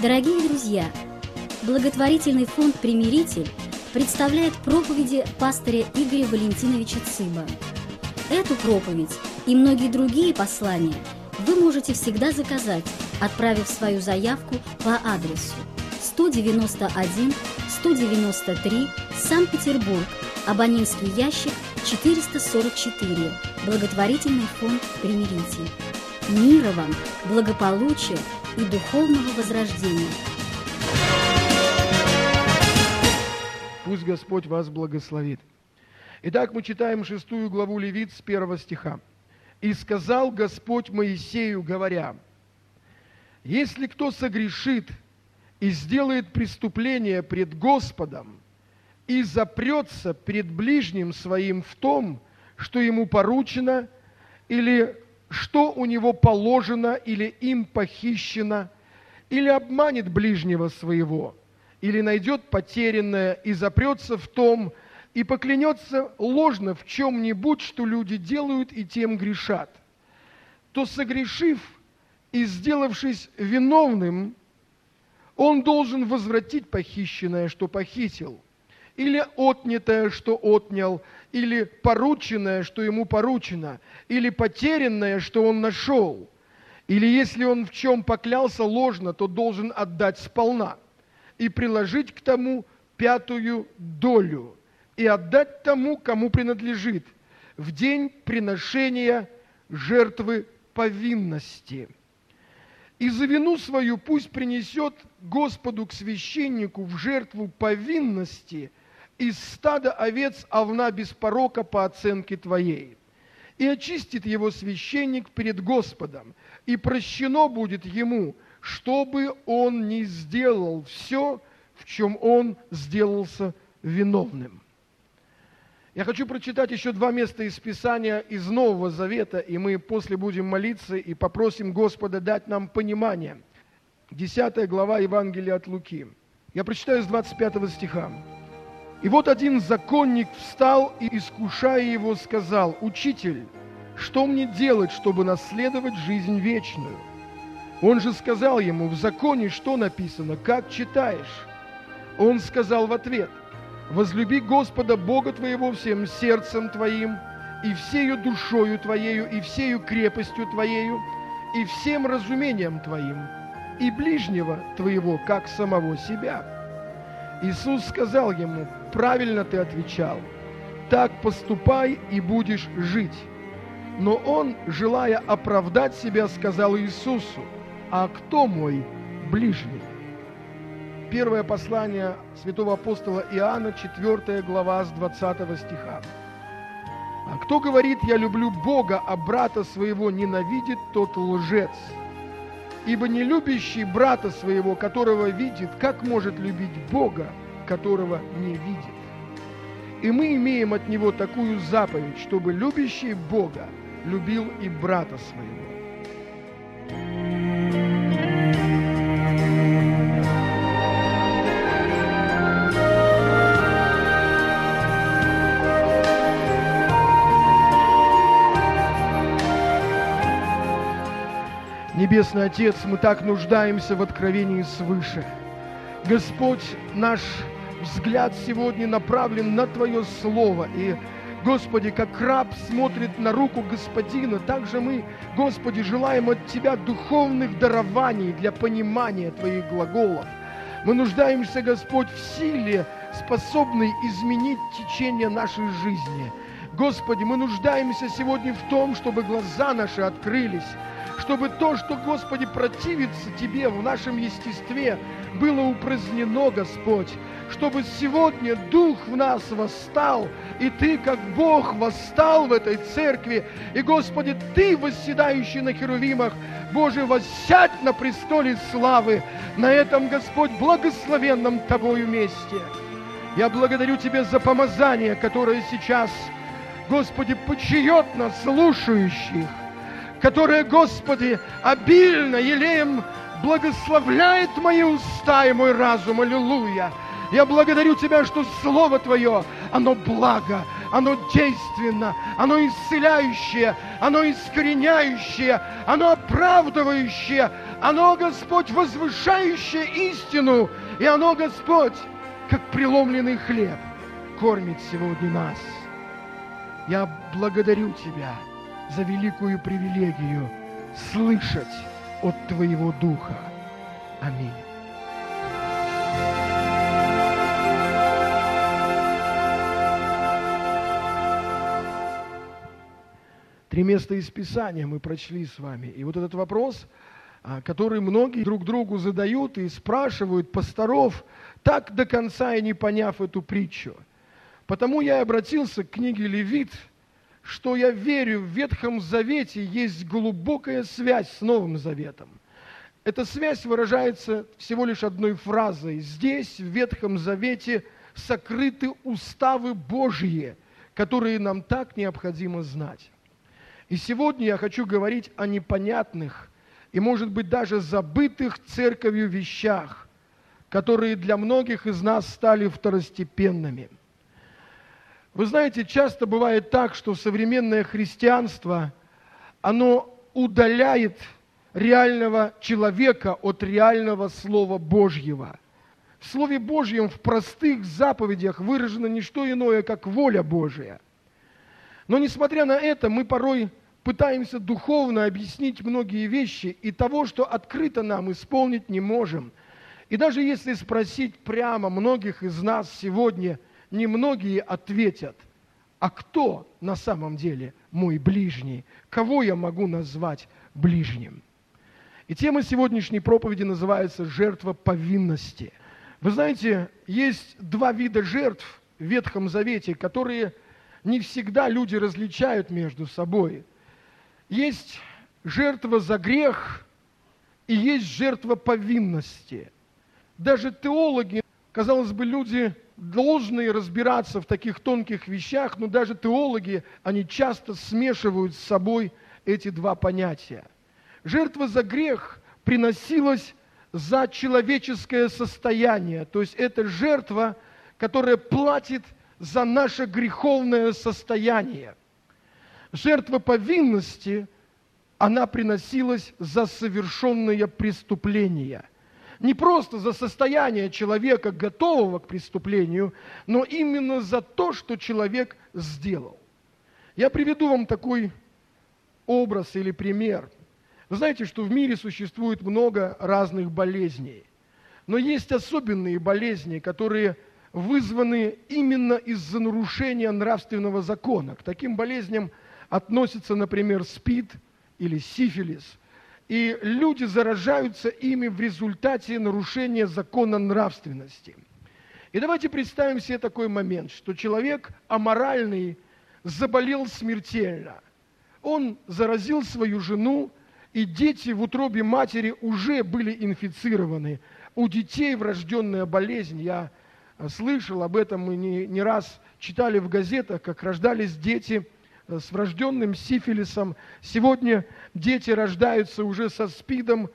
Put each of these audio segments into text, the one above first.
Дорогие друзья, благотворительный фонд «Примиритель» представляет проповеди пастыря Игоря Валентиновича Цыба. Эту проповедь и многие другие послания вы можете всегда заказать, отправив свою заявку по адресу 191 193 Санкт-Петербург, абонентский ящик 444, благотворительный фонд «Примиритель». Мира вам, благополучия и духовного возрождения. Пусть Господь вас благословит. Итак, мы читаем 6 главу Левит с 1 стиха. «И сказал Господь Моисею, говоря: если кто согрешит и сделает преступление пред Господом, и запрется пред ближним своим в том, что ему поручено, или что у него положено, или им похищено, или обманет ближнего своего, или найдет потерянное и запрется в том, и поклянется ложно в чем-нибудь, что люди делают, и тем грешат, то, согрешив и сделавшись виновным, он должен возвратить похищенное, что похитил, или отнятое, что отнял, или порученное, что ему поручено, или потерянное, что он нашел. Или если он в чем поклялся ложно, то должен отдать сполна и приложить к тому 5-ю долю, и отдать тому, кому принадлежит, в день приношения жертвы повинности. И за вину свою пусть принесет Господу к священнику в жертву повинности из стада овец овна без порока по оценке твоей. И очистит его священник перед Господом, и прощено будет ему, чтобы он не сделал все, в чем он сделался виновным». Я хочу прочитать еще 2 места из Писания из Нового Завета, и мы после будем молиться и попросим Господа дать нам понимание. 10 глава Евангелия от Луки. Я прочитаю с 25 стиха. «И вот один законник встал и, искушая его, сказал: Учитель, что мне делать, чтобы наследовать жизнь вечную? Он же сказал ему: в законе что написано, как читаешь? Он сказал в ответ: возлюби Господа Бога твоего всем сердцем твоим, и всею душою твоею, и всею крепостью твоею, и всем разумением твоим, и ближнего твоего, как самого себя. Иисус сказал ему: правильно ты отвечал, так поступай, и будешь жить. Но он, желая оправдать себя, сказал Иисусу: а кто мой ближний? Первое послание святого апостола Иоанна, 4 глава, с 20 стиха. «А кто говорит: я люблю Бога, а брата своего ненавидит, тот лжец. Ибо не любящий брата своего, которого видит, как может любить Бога, которого не видит? И мы имеем от Него такую заповедь, чтобы любящий Бога любил и брата своего». Небесный Отец, мы так нуждаемся в откровении свыше. Господь, наш взгляд сегодня направлен на Твое Слово. И, Господи, как раб смотрит на руку Господина, так же мы, Господи, желаем от Тебя духовных дарований для понимания Твоих глаголов. Мы нуждаемся, Господь, в силе, способной изменить течение нашей жизни. Господи, мы нуждаемся сегодня в том, чтобы глаза наши открылись, чтобы то, что, Господи, противится Тебе в нашем естестве, было упразднено, Господь, чтобы сегодня Дух в нас восстал, и Ты, как Бог, восстал в этой церкви, и, Господи, Ты, восседающий на херувимах, Боже, воссядь на престоле славы, на этом, Господь, благословенном Тобою месте. Я благодарю Тебя за помазание, которое сейчас, Господи, почиет нас, слушающих, которое, Господи, обильно елеем благословляет мои уста и мой разум. Аллилуйя! Я благодарю Тебя, что Слово Твое, оно благо, оно действенно, оно исцеляющее, оно искореняющее, оно оправдывающее, Оно, Господь, возвышающее истину, и оно, Господь, как преломленный хлеб, кормит сегодня нас. Я благодарю Тебя за великую привилегию слышать от Твоего Духа. Аминь. Три места из Писания мы прочли с вами. И вот этот вопрос, который многие друг другу задают и спрашивают пасторов, так до конца и не поняв эту притчу. Потому я обратился к книге Левит, что я верю, в Ветхом Завете есть глубокая связь с Новым Заветом. Эта связь выражается всего лишь одной фразой. Здесь, в Ветхом Завете, сокрыты уставы Божьи, которые нам так необходимо знать. И сегодня я хочу говорить о непонятных и, может быть, даже забытых церковью вещах, которые для многих из нас стали второстепенными. Вы знаете, часто бывает так, что современное христианство, оно удаляет реального человека от реального Слова Божьего. В Слове Божьем, в простых заповедях выражено не что иное, как воля Божия. Но, несмотря на это, мы порой пытаемся духовно объяснить многие вещи, и того, что открыто нам, исполнить не можем. И даже если спросить прямо многих из нас сегодня, немногие ответят, а кто на самом деле мой ближний? Кого я могу назвать ближним? И тема сегодняшней проповеди называется «Жертва повинности». Вы знаете, есть два вида жертв в Ветхом Завете, которые не всегда люди различают между собой. Есть жертва за грех и есть жертва повинности. Даже теологи, казалось бы, люди должны разбираться в таких тонких вещах, но даже теологи, они часто смешивают с собой эти два понятия. Жертва за грех приносилась за человеческое состояние, то есть это жертва, которая платит за наше греховное состояние. Жертва повинности, она приносилась за совершенные преступления. Не просто за состояние человека, готового к преступлению, но именно за то, что человек сделал. Я приведу вам такой образ или пример. Вы знаете, что в мире существует много разных болезней, но есть особенные болезни, которые вызваны именно из-за нарушения нравственного закона. К таким болезням относятся, например, СПИД или сифилис. И люди заражаются ими в результате нарушения закона нравственности. И давайте представим себе такой момент, что человек аморальный заболел смертельно. Он заразил свою жену, и дети в утробе матери уже были инфицированы. У детей врожденная болезнь. Я слышал об этом, мы не раз читали в газетах, как рождались дети с врожденным сифилисом. Сегодня дети рождаются уже со СПИДом.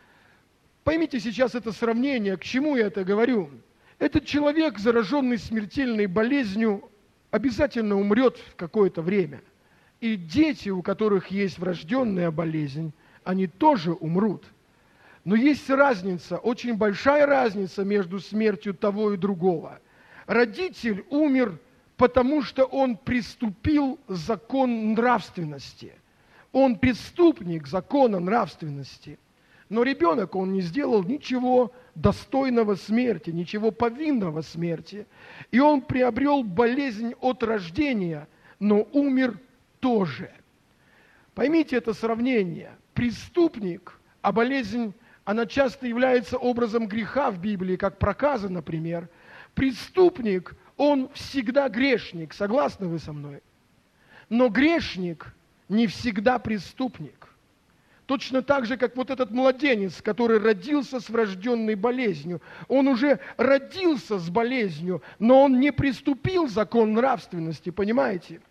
Поймите сейчас это сравнение, к чему я это говорю. Этот человек, зараженный смертельной болезнью, обязательно умрет в какое-то время. И дети, у которых есть врожденная болезнь, они тоже умрут. Но есть разница, очень большая разница между смертью того и другого. Родитель умер, потому что он приступил закон нравственности. Он преступник закона нравственности. Но ребенок, он не сделал ничего достойного смерти, ничего повинного смерти. И он приобрел болезнь от рождения, но умер тоже. Поймите это сравнение. Преступник, а болезнь, она часто является образом греха в Библии, как проказа, например. Преступник, он всегда грешник, согласны вы со мной? Но грешник не всегда преступник. Точно так же, как вот этот младенец, который родился с врожденной болезнью. Он уже родился с болезнью, но он не приступил закон нравственности, понимаете?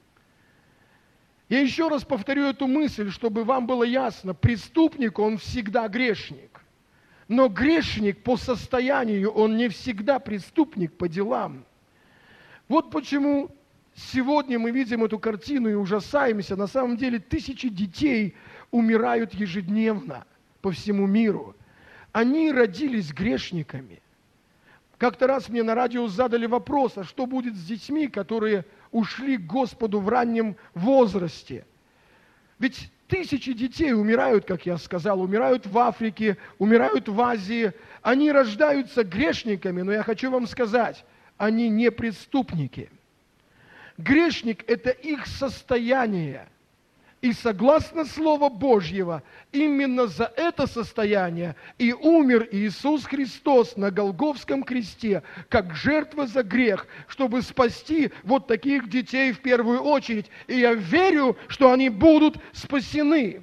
Я еще раз повторю эту мысль, чтобы вам было ясно. Преступник, он всегда грешник. Но грешник по состоянию, он не всегда преступник по делам. Вот почему сегодня мы видим эту картину и ужасаемся. На самом деле тысячи детей умирают ежедневно. по всему миру, они родились грешниками. Как-то раз мне на радио задали вопрос, а что будет с детьми, которые ушли к Господу в раннем возрасте? Ведь тысячи детей умирают, как я сказал, умирают в Африке, умирают в Азии. Они рождаются грешниками, но я хочу вам сказать, они не преступники. Грешник – это их состояние. И согласно Слова Божьего, именно за это состояние и умер Иисус Христос на Голгофском кресте, как жертва за грех, чтобы спасти вот таких детей в первую очередь. И я верю, что они будут спасены.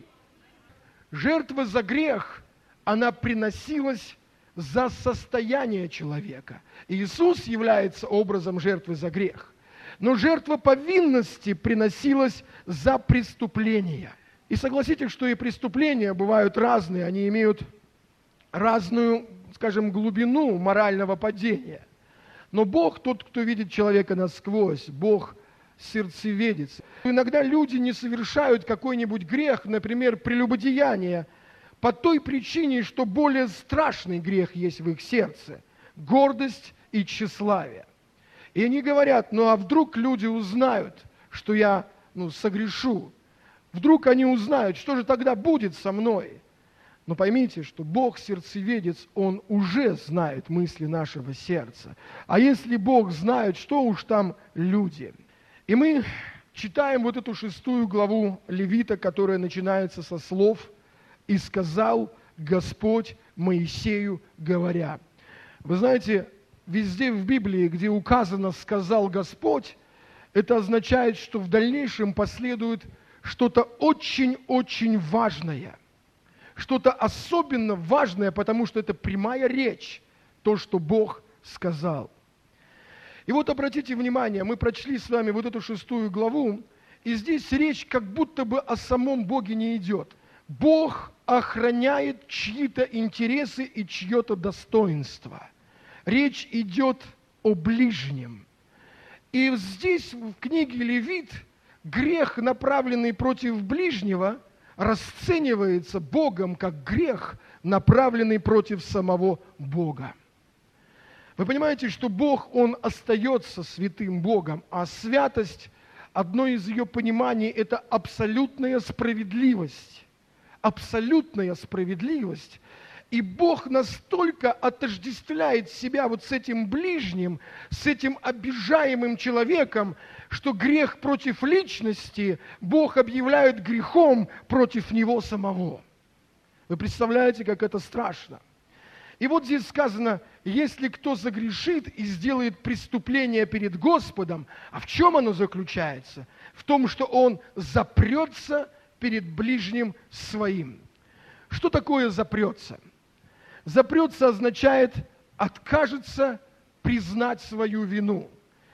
Жертва за грех, она приносилась за состояние человека. Иисус является образом жертвы за грех. Но жертва повинности приносилась за преступления. И согласитесь, что и преступления бывают разные, они имеют разную, скажем, глубину морального падения. Но Бог тот, кто видит человека насквозь, Бог сердцеведец. Иногда люди не совершают какой-нибудь грех, например, прелюбодеяние, по той причине, что более страшный грех есть в их сердце – гордость и тщеславие. И они говорят, ну а вдруг люди узнают, что я согрешу? Вдруг они узнают, что же тогда будет со мной? Но поймите, что Бог сердцеведец, Он уже знает мысли нашего сердца. А если Бог знает, что уж там люди? И мы читаем вот эту 6 главу Левита, которая начинается со слов «И сказал Господь Моисею, говоря». Вы знаете, везде в Библии, где указано «сказал Господь», это означает, что в дальнейшем последует что-то очень-очень важное. Что-то особенно важное, потому что это прямая речь, то, что Бог сказал. И вот обратите внимание, мы прочли с вами вот эту 6 главу, и здесь речь как будто бы о самом Боге не идет. Бог охраняет чьи-то интересы и чье-то достоинство. Речь идет о ближнем. И здесь, в книге Левит, грех, направленный против ближнего, расценивается Богом как грех, направленный против самого Бога. Вы понимаете, что Бог, Он остается святым Богом, а святость, одно из ее пониманий, это абсолютная справедливость. Абсолютная справедливость. И Бог настолько отождествляет себя вот с этим ближним, с этим обижаемым человеком, что грех против личности Бог объявляет грехом против него самого. Вы представляете, как это страшно? И вот здесь сказано, если кто загрешит и сделает преступление перед Господом, а в чем оно заключается? В том, что он запрется перед ближним своим. Что такое запрется? Запрется означает откажется признать свою вину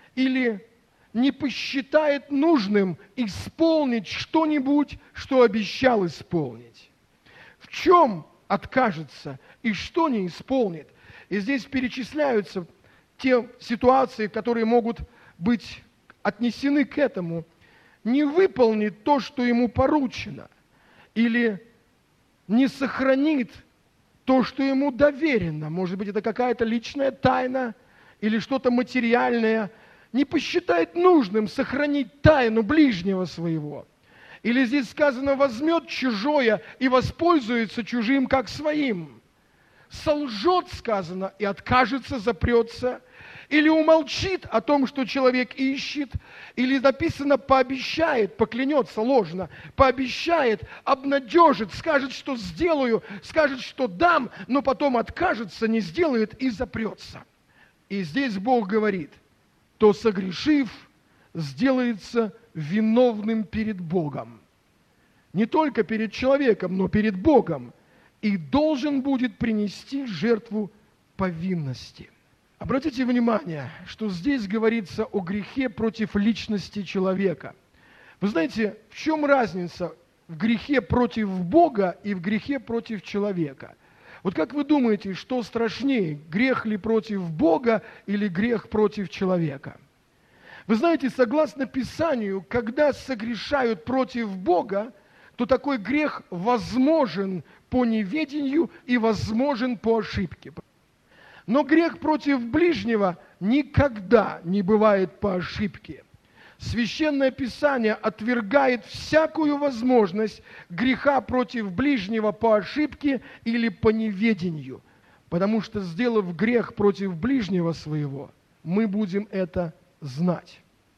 или не посчитает нужным исполнить что-нибудь, что обещал исполнить. В чем откажется и что не исполнит? И здесь перечисляются те ситуации, которые могут быть отнесены к этому. Не выполнит то, что ему поручено, или не сохранит то, что ему доверено. Может быть, это какая-то личная тайна или что-то материальное. Не посчитает нужным сохранить тайну ближнего своего. Или здесь сказано, возьмет чужое и воспользуется чужим как своим. Солжет, сказано, и откажется, запрется. Или умолчит о том, что человек ищет, или написано пообещает, поклянется ложно, пообещает, обнадежит, скажет, что сделаю, скажет, что дам, но потом откажется, не сделает и запрется. И здесь Бог говорит, то согрешив, сделается виновным перед Богом. Не только перед человеком, но перед Богом. И должен будет принести жертву повинности. Обратите внимание, что здесь говорится о грехе против личности человека. Вы знаете, в чем разница в грехе против Бога и в грехе против человека? Вот как вы думаете, что страшнее, грех ли против Бога или грех против человека? Вы знаете, согласно Писанию, когда согрешают против Бога, то такой грех возможен по неведению и возможен по ошибке. Но грех против ближнего никогда не бывает по ошибке. Священное Писание отвергает всякую возможность греха против ближнего по ошибке или по неведению, потому что, сделав грех против ближнего своего, мы будем это знать.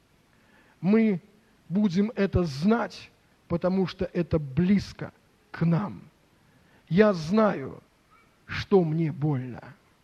Мы будем это знать, потому что это близко к нам. Я знаю, что мне больно.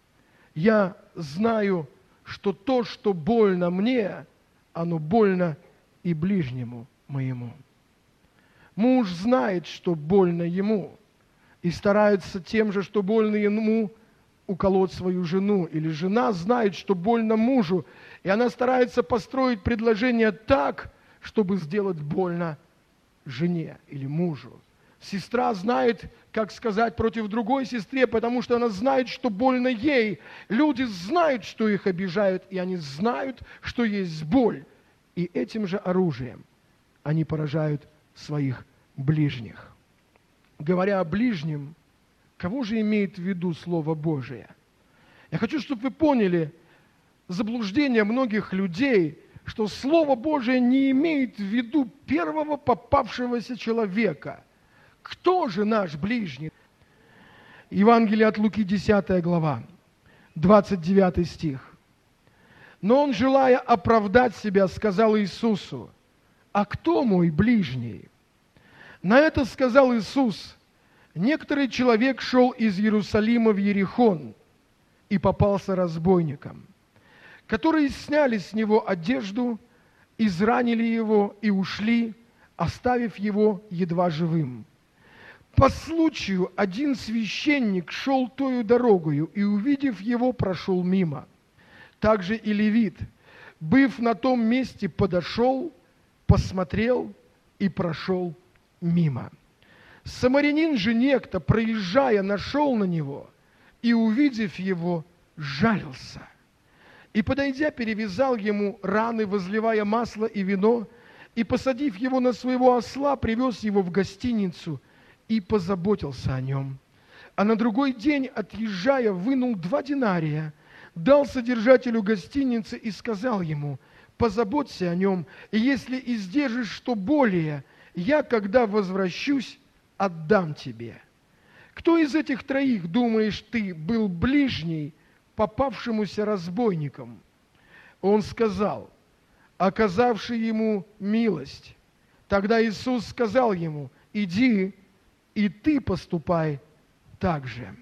Я знаю, что то, что больно мне, оно больно и ближнему моему. Муж знает, что больно ему, и старается тем же, что больно ему, уколоть свою жену. Или жена знает, что больно мужу, и она старается построить предложение так, чтобы сделать больно жене или мужу. Сестра знает, как сказать против другой сестре, потому что она знает, что больно ей. Люди знают, что их обижают, и они знают, что есть боль. И этим же оружием они поражают своих ближних. Говоря о ближнем, кого же имеет в виду Слово Божие? Я хочу, чтобы вы поняли заблуждение многих людей, что Слово Божие не имеет в виду первого попавшегося человека. Кто же наш ближний? Евангелие от Луки, 10 глава, 29 стих. Но он, желая оправдать себя, сказал Иисусу: «А кто мой ближний?» На это сказал Иисус: «Некоторый человек шел из Иерусалима в Иерихон и попался разбойникам, которые сняли с него одежду, изранили его и ушли, оставив его едва живым. По случаю один священник шел тою дорогою и, увидев его, прошел мимо. Также и левит, быв на том месте, подошел, посмотрел и прошел мимо. Самарянин же некто, проезжая, нашел на него и, увидев его, жалился. И, подойдя, перевязал ему раны, возливая масло и вино, и, посадив его на своего осла, привез его в гостиницу и позаботился о нем. А на другой день, отъезжая, вынул 2 динария, дал содержателю гостиницы и сказал ему: позаботься о нем, и если издержишь что более, я, когда возвращусь, отдам тебе. Кто из этих троих, думаешь ты, был ближний попавшемуся разбойником? Он сказал: оказавший ему милость. Тогда Иисус сказал ему: иди, и ты поступай так же.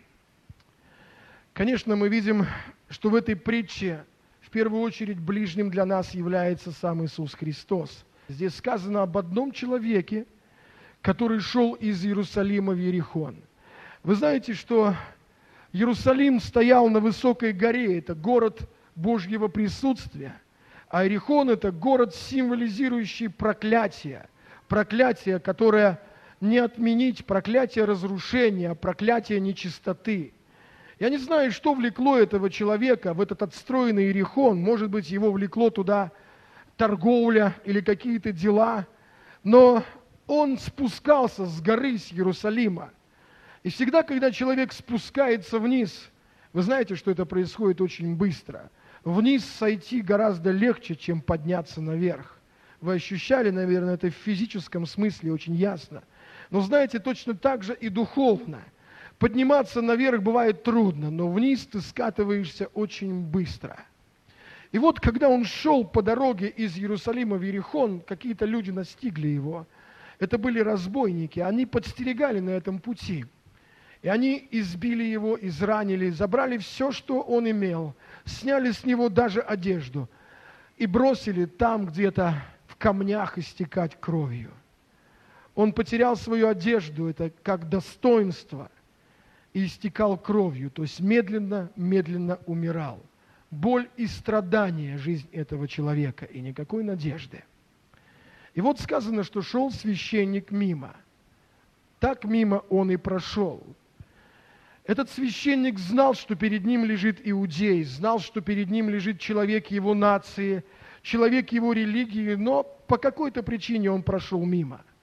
Конечно, мы видим, что в этой притче в первую очередь ближним для нас является сам Иисус Христос. Здесь сказано об одном человеке, который шел из Иерусалима в Иерихон. Вы знаете, что Иерусалим стоял на высокой горе, это город Божьего присутствия, а Иерихон – это город, символизирующий проклятие, проклятие, которое не отменить, проклятие разрушения, проклятие нечистоты. Я не знаю, что влекло этого человека в этот отстроенный Иерихон. Может быть, его влекло туда торговля или какие-то дела. Но он спускался с горы, с Иерусалима. И всегда, когда человек спускается вниз, вы знаете, что это происходит очень быстро. Вниз сойти гораздо легче, чем подняться наверх. Вы ощущали, наверное, это в физическом смысле очень ясно. Но знаете, точно так же и духовно. Подниматься наверх бывает трудно, но вниз ты скатываешься очень быстро. И вот, когда он шел по дороге из Иерусалима в Иерихон, какие-то люди настигли его. Это были разбойники, они подстерегали на этом пути. И они избили его, изранили, забрали все, что он имел, сняли с него даже одежду и бросили там где-то в камнях истекать кровью. Он потерял свою одежду, это как достоинство, и истекал кровью, то есть медленно умирал. Боль и страдания жизнь этого человека, и никакой надежды. И вот сказано, что шел священник мимо. Так мимо он и прошел. Этот священник знал, что перед ним лежит иудей, знал, что перед ним лежит человек его нации, человек его религии, но по какой-то причине он прошел мимо.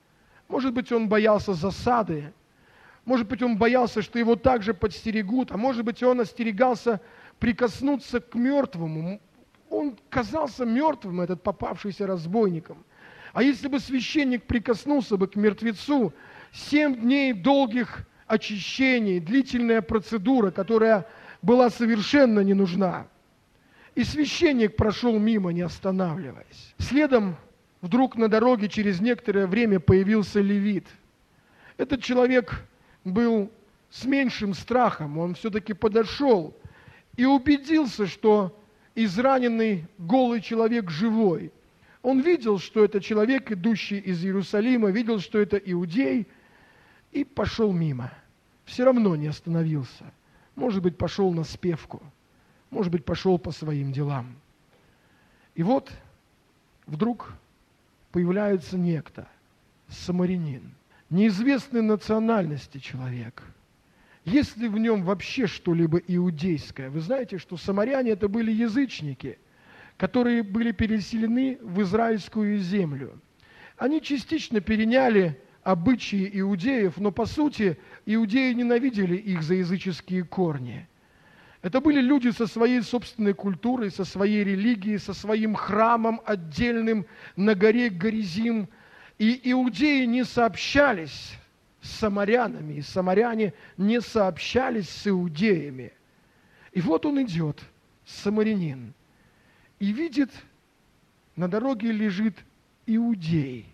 Может быть, он боялся засады. Может быть, он боялся, что его также подстерегут. А может быть, он остерегался прикоснуться к мертвому. Он казался мертвым, этот попавшийся разбойником. А если бы священник прикоснулся бы к мертвецу, 7 дней долгих очищений, длительная процедура, которая была совершенно не нужна. И священник прошел мимо, не останавливаясь. Следом вдруг на дороге через некоторое время появился левит. Этот человек был с меньшим страхом, он все-таки подошел и убедился, что израненный голый человек живой. Он видел, что это человек, идущий из Иерусалима, видел, что это иудей, и пошел мимо. Все равно не остановился. Может быть, пошел на спевку, может быть, пошел по своим делам. И вот вдруг появляется некто, самарянин, неизвестной национальности человек. Есть ли в нем вообще что-либо иудейское? Вы знаете, что самаряне это были язычники, которые были переселены в израильскую землю. Они частично переняли обычаи иудеев, но по сути иудеи ненавидели их за языческие корни. Это были люди со своей собственной культурой, со своей религией, со своим храмом отдельным на горе Горизим. И иудеи не сообщались с самарянами, и самаряне не сообщались с иудеями. И вот он идет, самарянин, и видит, на дороге лежит иудей.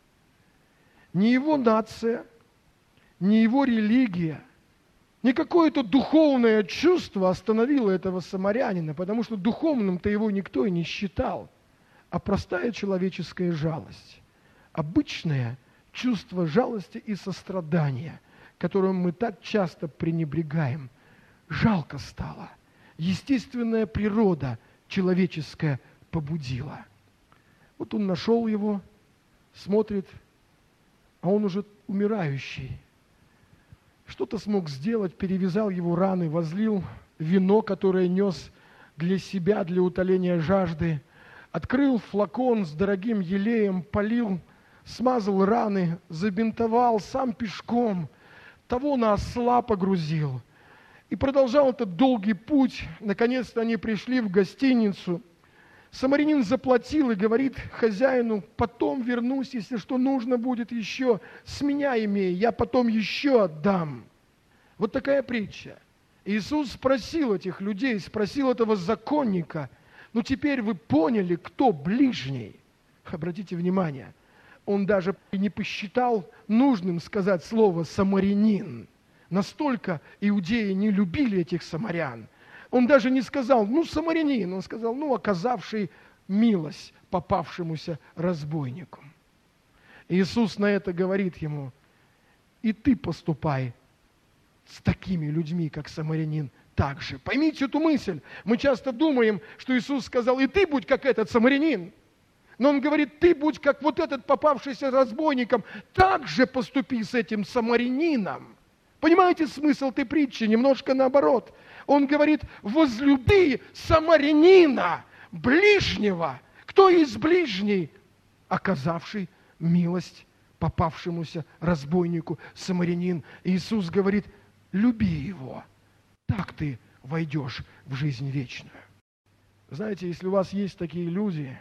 Не его нация, не его религия, не какое-то духовное чувство остановило этого самарянина, потому что духовным-то его никто и не считал, а простая человеческая жалость. Обычное чувство жалости и сострадания, которым мы так часто пренебрегаем. Жалко стало. Естественная природа человеческая побудила. Вот он нашел его, смотрит, а он уже умирающий. Что-то смог сделать, перевязал его раны, возлил вино, которое нес для себя, для утоления жажды, открыл флакон с дорогим елеем, полил, смазал раны, забинтовал сам пешком, того на осла погрузил. И продолжал этот долгий путь. Наконец-то они пришли в гостиницу. Самарянин заплатил и говорит хозяину: потом вернусь, если что нужно будет еще, с меня имей, я потом еще отдам. Вот такая притча. Иисус спросил этих людей, спросил этого законника: ну теперь вы поняли, кто ближний? Обратите внимание, он даже не посчитал нужным сказать слово «самарянин». Настолько иудеи не любили этих самарян. Он даже не сказал, ну, самарянин, он сказал, ну, оказавший милость попавшемуся разбойнику. Иисус на это говорит ему: и ты поступай с такими людьми, как самарянин, так же. Поймите эту мысль. Мы часто думаем, что Иисус сказал: и ты будь как этот самарянин. Но Он говорит: ты будь как вот этот попавшийся разбойником, так же поступи с этим самарянином. Понимаете смысл этой притчи? Немножко наоборот. Он говорит: возлюби самарянина, ближнего. Кто есть ближний? Оказавший милость попавшемуся разбойнику, самарянин. Иисус говорит: люби его. Так ты войдешь в жизнь вечную. Знаете, если у вас есть такие люди,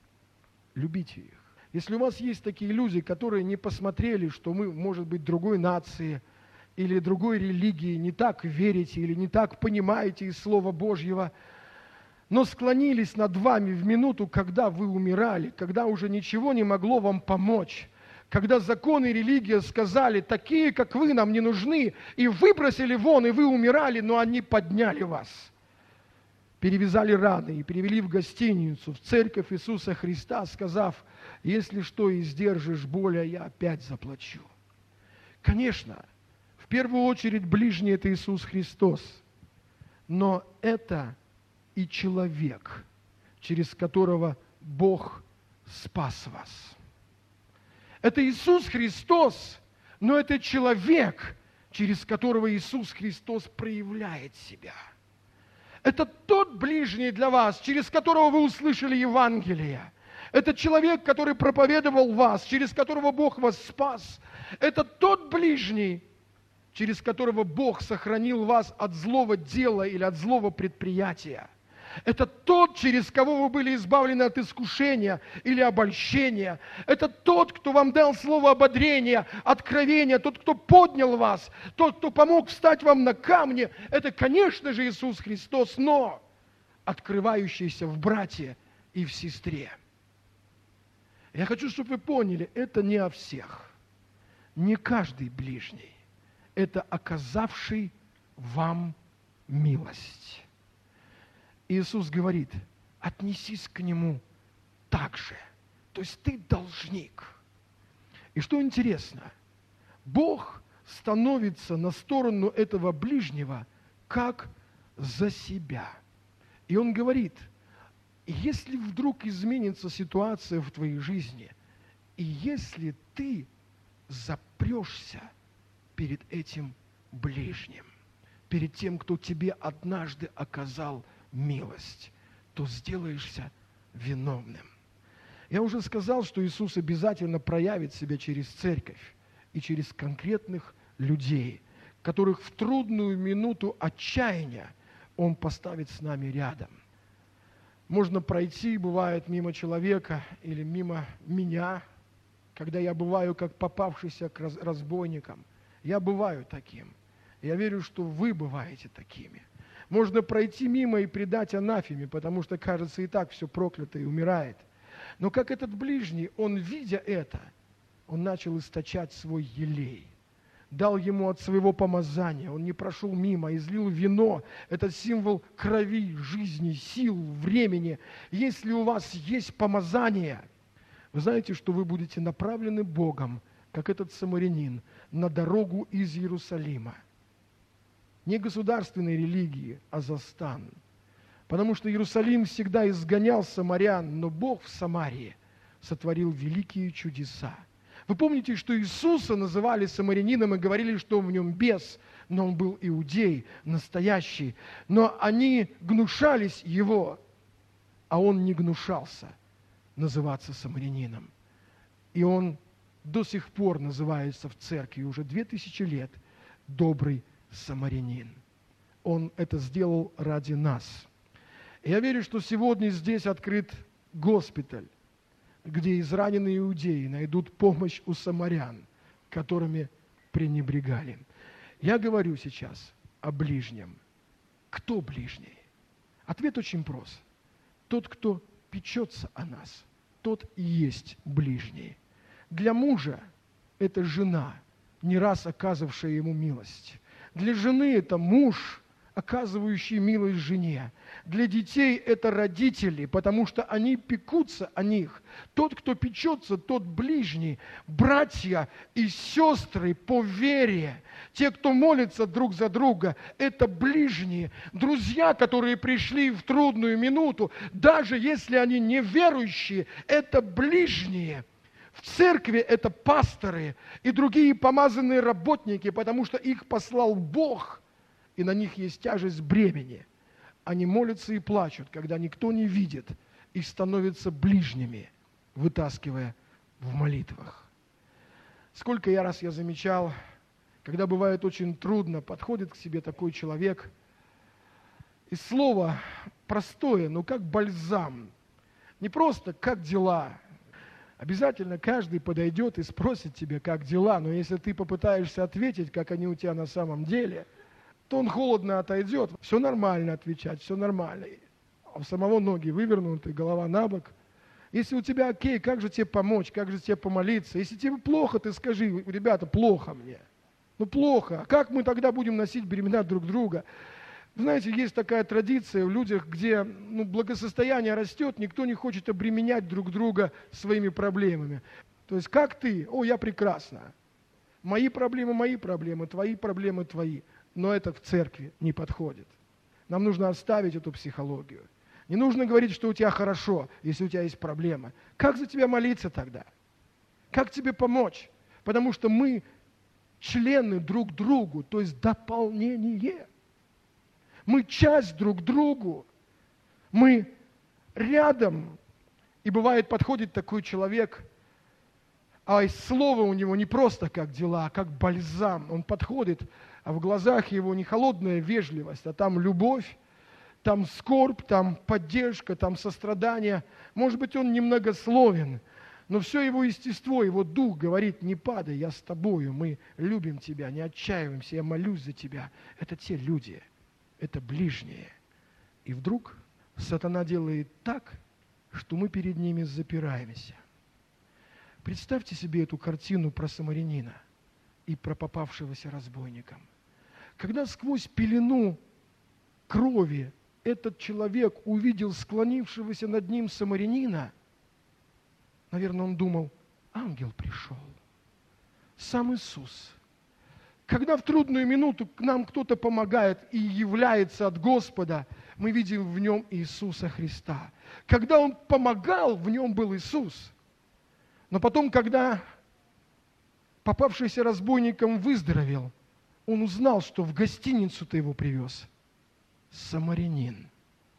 любите их. Если у вас есть такие люди, которые не посмотрели, что мы, может быть, другой нации или другой религии, не так верите или не так понимаете из Слова Божьего, но склонились над вами в минуту, когда вы умирали, когда уже ничего не могло вам помочь, когда закон и религия сказали: такие, как вы, нам не нужны, и выбросили вон, и вы умирали, но они подняли вас, перевязали раны и привели в гостиницу, в церковь Иисуса Христа, сказав: если что и сдержишь боль, я опять заплачу. Конечно, в первую очередь ближний – это Иисус Христос, но это и человек, через которого Бог спас вас. Это Иисус Христос, но это человек, через которого Иисус Христос проявляет себя. Это тот ближний для вас, через которого вы услышали Евангелие. Это человек, который проповедовал вас, через которого Бог вас спас. Это тот ближний, через которого Бог сохранил вас от злого дела или от злого предприятия. Это тот, через кого вы были избавлены от искушения или обольщения. Это тот, кто вам дал слово ободрения, откровения, тот, кто поднял вас, тот, кто помог встать вам на камне. Это, конечно же, Иисус Христос, но открывающийся в брате и в сестре. Я хочу, чтобы вы поняли, это не о всех. Не каждый ближний. Это оказавший вам милость. Иисус говорит, отнесись к Нему так же. То есть ты должник. И что интересно, Бог становится на сторону этого ближнего как за себя. И Он говорит, если вдруг изменится ситуация в твоей жизни, и если ты запрешься перед этим ближним, перед тем, кто тебе однажды оказал милость, то сделаешься виновным. Я уже сказал, что Иисус обязательно проявит себя через церковь и через конкретных людей, которых в трудную минуту отчаяния Он поставит с нами рядом. Можно пройти, бывает, мимо человека или мимо меня, когда я бываю как попавшийся к разбойникам. Я бываю таким. Я верю, что вы бываете такими. Можно пройти мимо и предать анафеме, потому что, кажется, и так все проклято и умирает. Но как этот ближний, он, видя это, он начал источать свой елей. Дал ему от своего помазания. Он не прошел мимо, излил вино. Это символ крови, жизни, сил, времени. Если у вас есть помазание, вы знаете, что вы будете направлены Богом, как этот самарянин, на дорогу из Иерусалима. Не государственной религии, а за стан. Потому что Иерусалим всегда изгонял самарян, но Бог в Самарии сотворил великие чудеса. Вы помните, что Иисуса называли самарянином и говорили, что в нем бес, но он был иудей, настоящий. Но они гнушались его, а он не гнушался называться самарянином. И он до сих пор называется в церкви уже 2000 лет добрый самарянин. Он это сделал ради нас. И я верю, что сегодня здесь открыт госпиталь, где израненные иудеи найдут помощь у самарян, которыми пренебрегали. Я говорю сейчас о ближнем. Кто ближний? Ответ очень прост. Тот, кто печется о нас, тот и есть ближний. Для мужа это жена, не раз оказывавшая ему милость. Для жены это муж, оказывающий милость жене. Для детей это родители, потому что они пекутся о них. Тот, кто печется, тот ближний. Братья и сестры по вере, те, кто молится друг за друга, это ближние. Друзья, которые пришли в трудную минуту, даже если они неверующие, это ближние. В церкви это пасторы и другие помазанные работники, потому что их послал Бог, и на них есть тяжесть бремени. Они молятся и плачут, когда никто не видит, и становятся ближними, вытаскивая в молитвах. Сколько раз я замечал, когда бывает очень трудно, подходит к себе такой человек, и слово простое, но как бальзам, не просто «как дела?». Обязательно каждый подойдет и спросит тебя, как дела, но если ты попытаешься ответить, как они у тебя на самом деле, то он холодно отойдет. Все нормально отвечать, все нормально. А у самого ноги вывернуты, голова на бок. Если у тебя окей, как же тебе помочь, как же тебе помолиться? Если тебе плохо, ты скажи: ребята, плохо мне. Ну плохо. А как мы тогда будем носить бремена друг друга? Вы знаете, есть такая традиция в людях, где благосостояние растет, никто не хочет обременять друг друга своими проблемами. То есть как ты? О, я прекрасно. Мои проблемы, твои проблемы, твои. Но это в церкви не подходит. Нам нужно оставить эту психологию. Не нужно говорить, что у тебя хорошо, если у тебя есть проблема. Как за тебя молиться тогда? Как тебе помочь? Потому что мы члены друг другу, то есть дополнение. Мы часть друг другу. Мы рядом. И бывает, подходит такой человек, а слово у него не просто как дела, а как бальзам. Он подходит, а в глазах его не холодная вежливость, а там любовь, там скорбь, там поддержка, там сострадание. Может быть, он немногословен, но все его естество, его дух говорит: не падай, я с тобою, мы любим тебя, не отчаиваемся, я молюсь за тебя. Это те люди, это ближние. И вдруг сатана делает так, что мы перед ними запираемся. Представьте себе эту картину про самарянина и про попавшегося разбойника. Когда сквозь пелену крови этот человек увидел склонившегося над ним самарянина, наверное, он думал: ангел пришел, сам Иисус. Когда в трудную минуту к нам кто-то помогает и является от Господа, мы видим в нем Иисуса Христа. Когда он помогал, в нем был Иисус. Но потом, когда попавшийся разбойником выздоровел, он узнал, что в гостиницу-то его привез самарянин.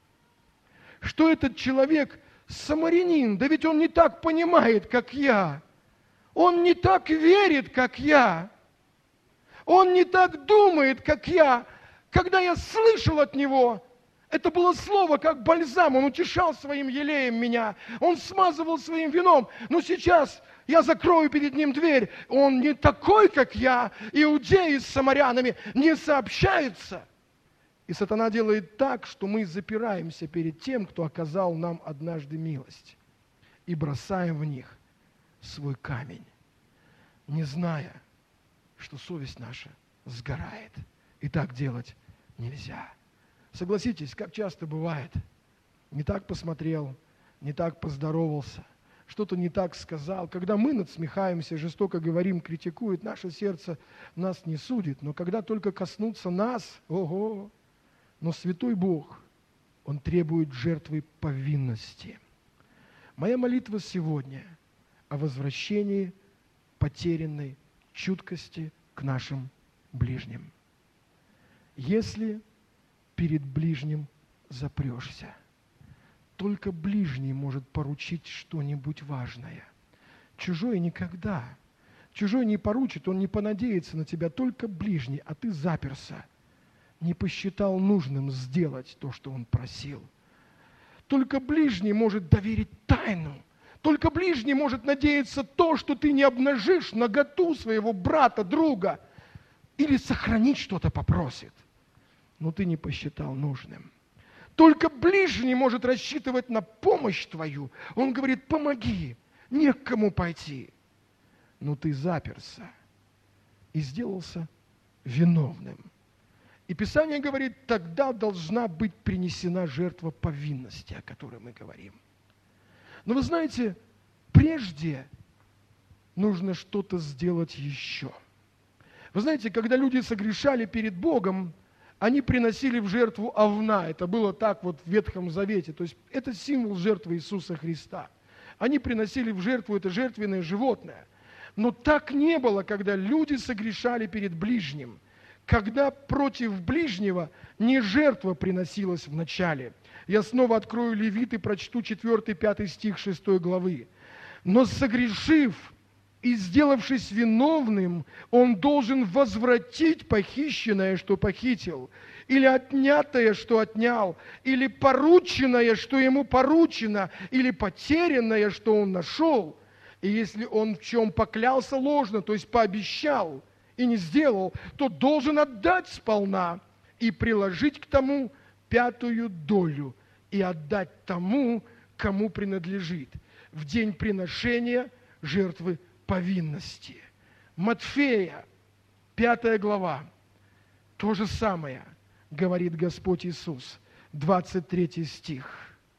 Что этот человек самарянин? Да ведь он не так понимает, как я. Он не так верит, как я. Он не так думает, как я. Когда я слышал от него, это было слово как бальзам. Он утешал своим елеем меня. Он смазывал своим вином. Но сейчас я закрою перед ним дверь. Он не такой, как я. Иудеи с самарянами не сообщаются. И сатана делает так, что мы запираемся перед тем, кто оказал нам однажды милость. И бросаем в них свой камень, не зная, что совесть наша сгорает. И так делать нельзя. Согласитесь, как часто бывает, не так посмотрел, не так поздоровался, что-то не так сказал. Когда мы надсмехаемся, жестоко говорим, критикует, наше сердце нас не судит. Но когда только коснутся нас, ого! Но святой Бог, Он требует жертвы повинности. Моя молитва сегодня о возвращении потерянной чуткости к нашим ближним. Если перед ближним запрешься, только ближний может поручить что-нибудь важное. Чужой никогда. Чужой не поручит, он не понадеется на тебя, только ближний, а ты заперся. Не посчитал нужным сделать то, что он просил. Только ближний может доверить тайну. Только ближний может надеяться то, что ты не обнажишь наготу своего брата, друга, или сохранить что-то попросит. Но ты не посчитал нужным. Только ближний может рассчитывать на помощь твою. Он говорит: помоги, не к кому пойти. Но ты заперся и сделался виновным. И Писание говорит, тогда должна быть принесена жертва повинности, о которой мы говорим. Но вы знаете, прежде нужно что-то сделать еще. Вы знаете, когда люди согрешали перед Богом, они приносили в жертву овна. Это было так вот в Ветхом Завете. То есть это символ жертвы Иисуса Христа. Они приносили в жертву это жертвенное животное. Но так не было, когда люди согрешали перед ближним. Когда против ближнего не жертва приносилась в начале. Я снова открою Левит и прочту 4-5 стих 6 главы. Но согрешив и сделавшись виновным, он должен возвратить похищенное, что похитил, или отнятое, что отнял, или порученное, что ему поручено, или потерянное, что он нашел. И если он в чем поклялся ложно, то есть пообещал, и не сделал, то должен отдать сполна и приложить к тому 5-ю долю и отдать тому, кому принадлежит, в день приношения жертвы повинности. Матфея, 5 глава, то же самое говорит Господь Иисус, 23 стих.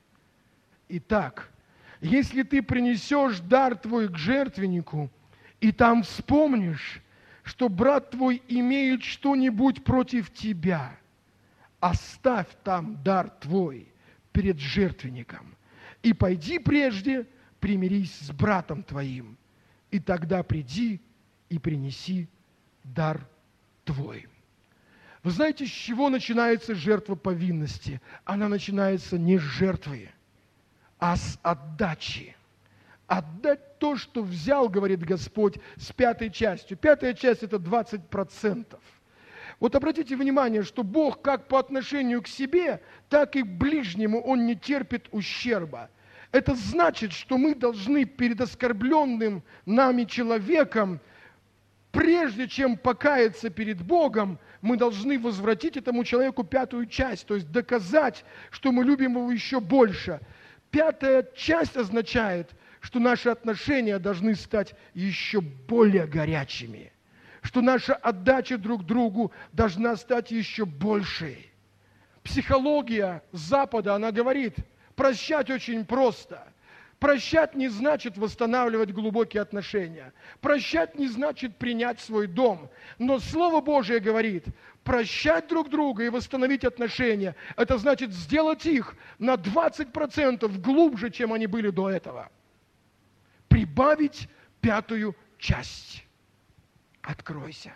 Итак, если ты принесешь дар твой к жертвеннику, и там вспомнишь, что брат твой имеет что-нибудь против тебя, оставь там дар твой перед жертвенником, и пойди прежде, примирись с братом твоим, и тогда приди и принеси дар твой. Вы знаете, с чего начинается жертва повинности? Она начинается не с жертвы, а с отдачи. Отдать то, что взял, говорит Господь, с 5 частью. 5 часть – это 20%. Вот обратите внимание, что Бог как по отношению к себе, так и к ближнему, Он не терпит ущерба. Это значит, что мы должны перед оскорбленным нами человеком, прежде чем покаяться перед Богом, мы должны возвратить этому человеку 5 часть, то есть доказать, что мы любим его еще больше. 5 часть означает, что наши отношения должны стать еще более горячими, что наша отдача друг другу должна стать еще большей. Психология Запада, она говорит, прощать очень просто. Прощать не значит восстанавливать глубокие отношения. Прощать не значит принять свой дом. Но Слово Божие говорит, прощать друг друга и восстановить отношения, это значит сделать их на 20% глубже, чем они были до этого. Прибавить 5 часть. Откройся.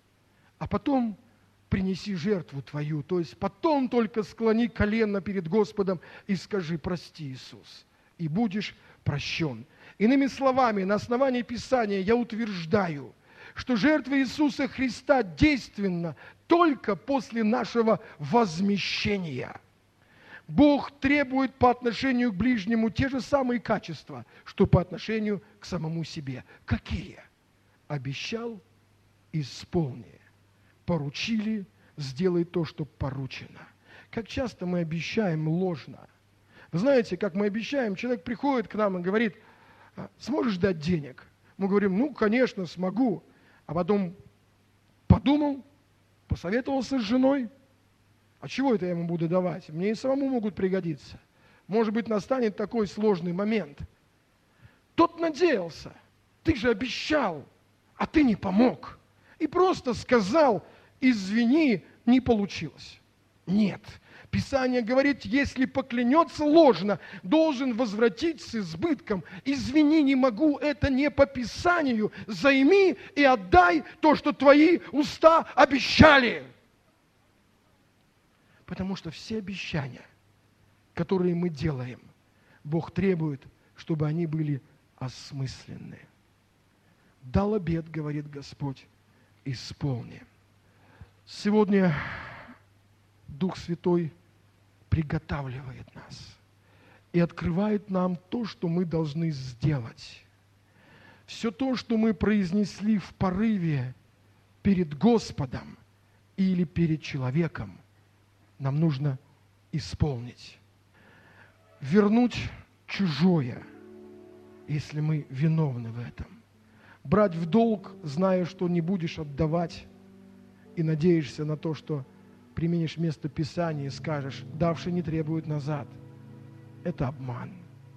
А потом принеси жертву твою. То есть потом только склони колено перед Господом и скажи: прости, Иисус, и будешь прощен. Иными словами, на основании Писания я утверждаю, что жертва Иисуса Христа действенна только после нашего возмещения. Бог требует по отношению к ближнему те же самые качества, что по отношению к самому себе. Какие? Обещал – исполни. Поручили – сделай то, что поручено. Как часто мы обещаем ложно. Вы знаете, как мы обещаем, человек приходит к нам и говорит: сможешь дать денег? Мы говорим: ну, конечно, смогу. А потом подумал, посоветовался с женой. А чего это я ему буду давать? Мне и самому могут пригодиться. Может быть, настанет такой сложный момент. Тот надеялся. Ты же обещал, а ты не помог. И просто сказал: извини, не получилось. Нет. Писание говорит, если поклянется ложно, должен возвратить с избытком. Извини, не могу, это не по Писанию. Займи и отдай то, что твои уста обещали. Потому что все обещания, которые мы делаем, Бог требует, чтобы они были осмысленны. Дал обет, говорит Господь, исполни. Сегодня Дух Святой приготавливает нас и открывает нам то, что мы должны сделать. Все то, что мы произнесли в порыве перед Господом или перед человеком, нам нужно исполнить. Вернуть чужое, если мы виновны в этом. Брать в долг, зная, что не будешь отдавать, и надеешься на то, что применишь место Писания и скажешь: давший не требует назад. Это обман.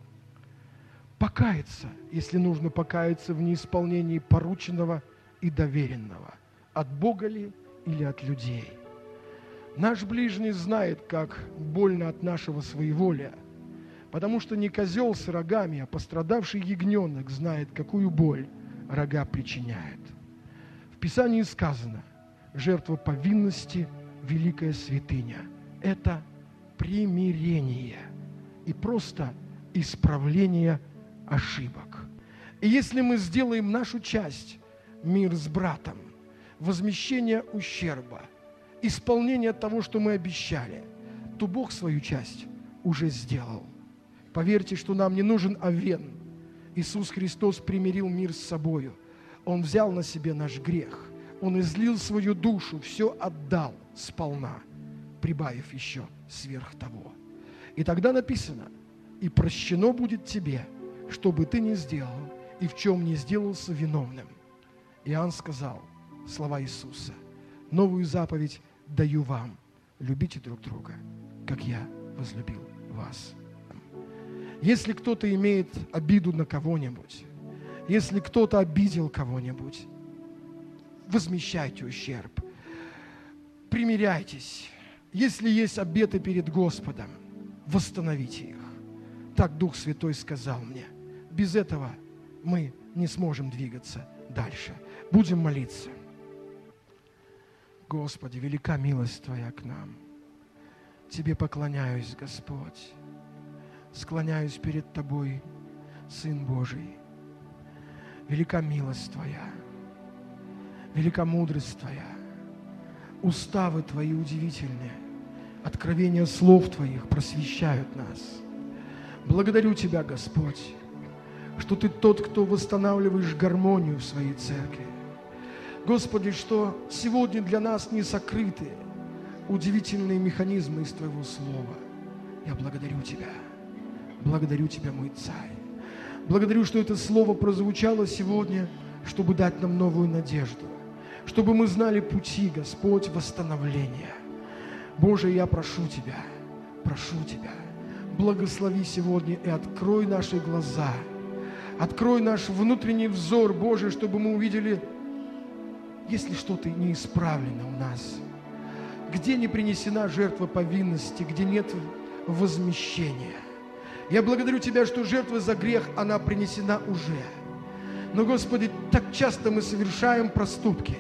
Покаяться, если нужно покаяться в неисполнении порученного и доверенного. От Бога ли или от людей. Наш ближний знает, как больно от нашего своеволия, потому что не козел с рогами, а пострадавший ягненок знает, какую боль рога причиняет. В Писании сказано: жертва повинности – великая святыня. Это примирение и просто исправление ошибок. И если мы сделаем нашу часть – мир с братом, возмещение ущерба, исполнение того, что мы обещали, то Бог свою часть уже сделал. Поверьте, что нам не нужен овен. Иисус Христос примирил мир с собою. Он взял на себе наш грех. Он излил свою душу, все отдал сполна, прибавив еще сверх того. И тогда написано: и прощено будет тебе, что бы ты ни сделал, и в чем не сделался виновным. Иоанн сказал слова Иисуса: новую заповедь даю вам, любите друг друга, как я возлюбил вас. Если кто-то имеет обиду на кого-нибудь, если кто-то обидел кого-нибудь, возмещайте ущерб, примиряйтесь. Если есть обеты перед Господом, восстановите их. Так Дух Святой сказал мне. Без этого мы не сможем двигаться дальше. Будем молиться. Господи, велика милость Твоя к нам. Тебе поклоняюсь, Господь. склоняюсь перед Тобой, Сын Божий. Велика милость Твоя, велика мудрость Твоя, уставы Твои удивительные, откровения слов Твоих просвещают нас. Благодарю Тебя, Господь, что Ты тот, кто восстанавливаешь гармонию в Своей церкви. Господи, что сегодня для нас не сокрыты удивительные механизмы из Твоего Слова. Я благодарю Тебя, мой Царь. Благодарю, что это Слово прозвучало сегодня, чтобы дать нам новую надежду, чтобы мы знали пути, Господь, восстановления. Боже, я прошу Тебя, благослови сегодня и открой наши глаза, открой наш внутренний взор, Боже, чтобы мы увидели, если что-то не исправлено у нас, где не принесена жертва повинности, где нет возмещения. Я благодарю Тебя, что жертва за грех, она принесена уже. Но, Господи, так часто мы совершаем проступки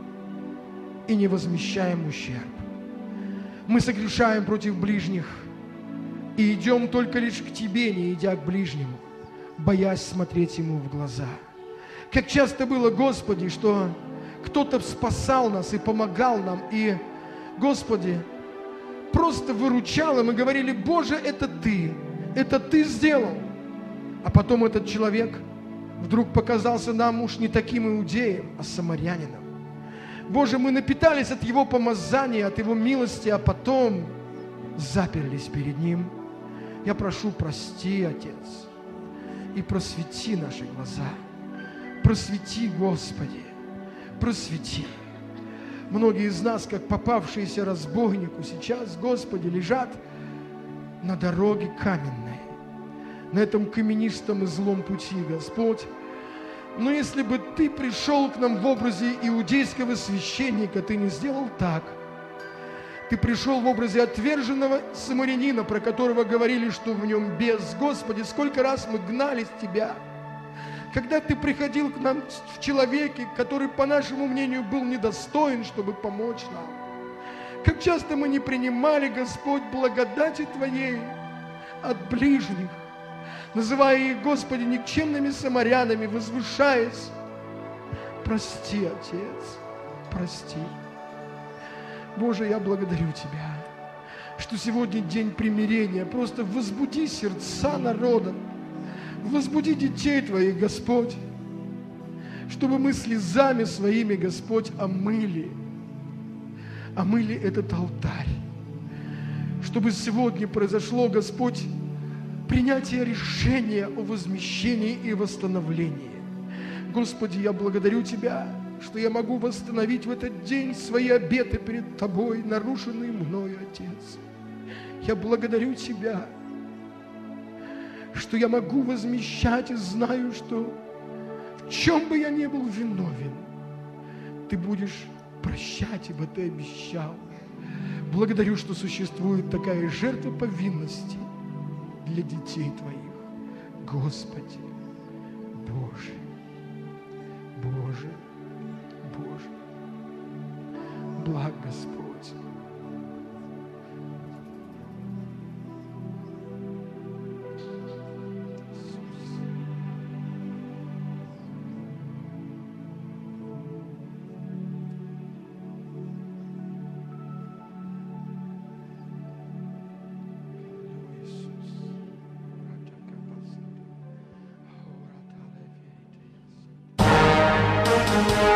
и не возмещаем ущерб. Мы согрешаем против ближних и идем только лишь к Тебе, не идя к ближнему, боясь смотреть ему в глаза. Как часто было, Господи, что кто-то спасал нас и помогал нам, и, Господи, просто выручал, и мы говорили: Боже, это Ты сделал. А потом этот человек вдруг показался нам уж не таким иудеем, а самарянином. Боже, мы напитались от Его помазания, от Его милости, а потом заперлись перед Ним. Я прошу, прости, Отец, и просвети наши глаза. Просвети, Господи, просвети. Многие из нас, как попавшиеся разбойнику, сейчас, Господи, лежат на дороге каменной, на этом каменистом и злом пути, Господь. Но если бы Ты пришел к нам в образе иудейского священника, Ты не сделал так. Ты пришел в образе отверженного самарянина, про которого говорили, что в нем бес. Господи, сколько раз мы гнались Тебя, когда Ты приходил к нам в человеке, который, по нашему мнению, был недостоин, чтобы помочь нам. Как часто мы не принимали, Господь, благодати Твоей от ближних, называя их, Господи, никчемными самарянами, возвышаясь. Прости, Отец, прости. Боже, я благодарю Тебя, что сегодня день примирения. Просто возбуди сердца народа, возбуди детей Твоих, Господь, чтобы мы слезами своими, Господь, омыли этот алтарь. Чтобы сегодня произошло, Господь, принятие решения о возмещении и восстановлении. Господи, я благодарю Тебя, что я могу восстановить в этот день свои обеты перед Тобой, нарушенные мною, Отец. Я благодарю Тебя, что я могу возмещать и знаю, что в чем бы я ни был виновен, Ты будешь прощать, ибо Ты обещал. Благодарю, что существует такая жертва повинности для детей Твоих. Господи, Боже, Боже, Боже, благ Господь. Иисус.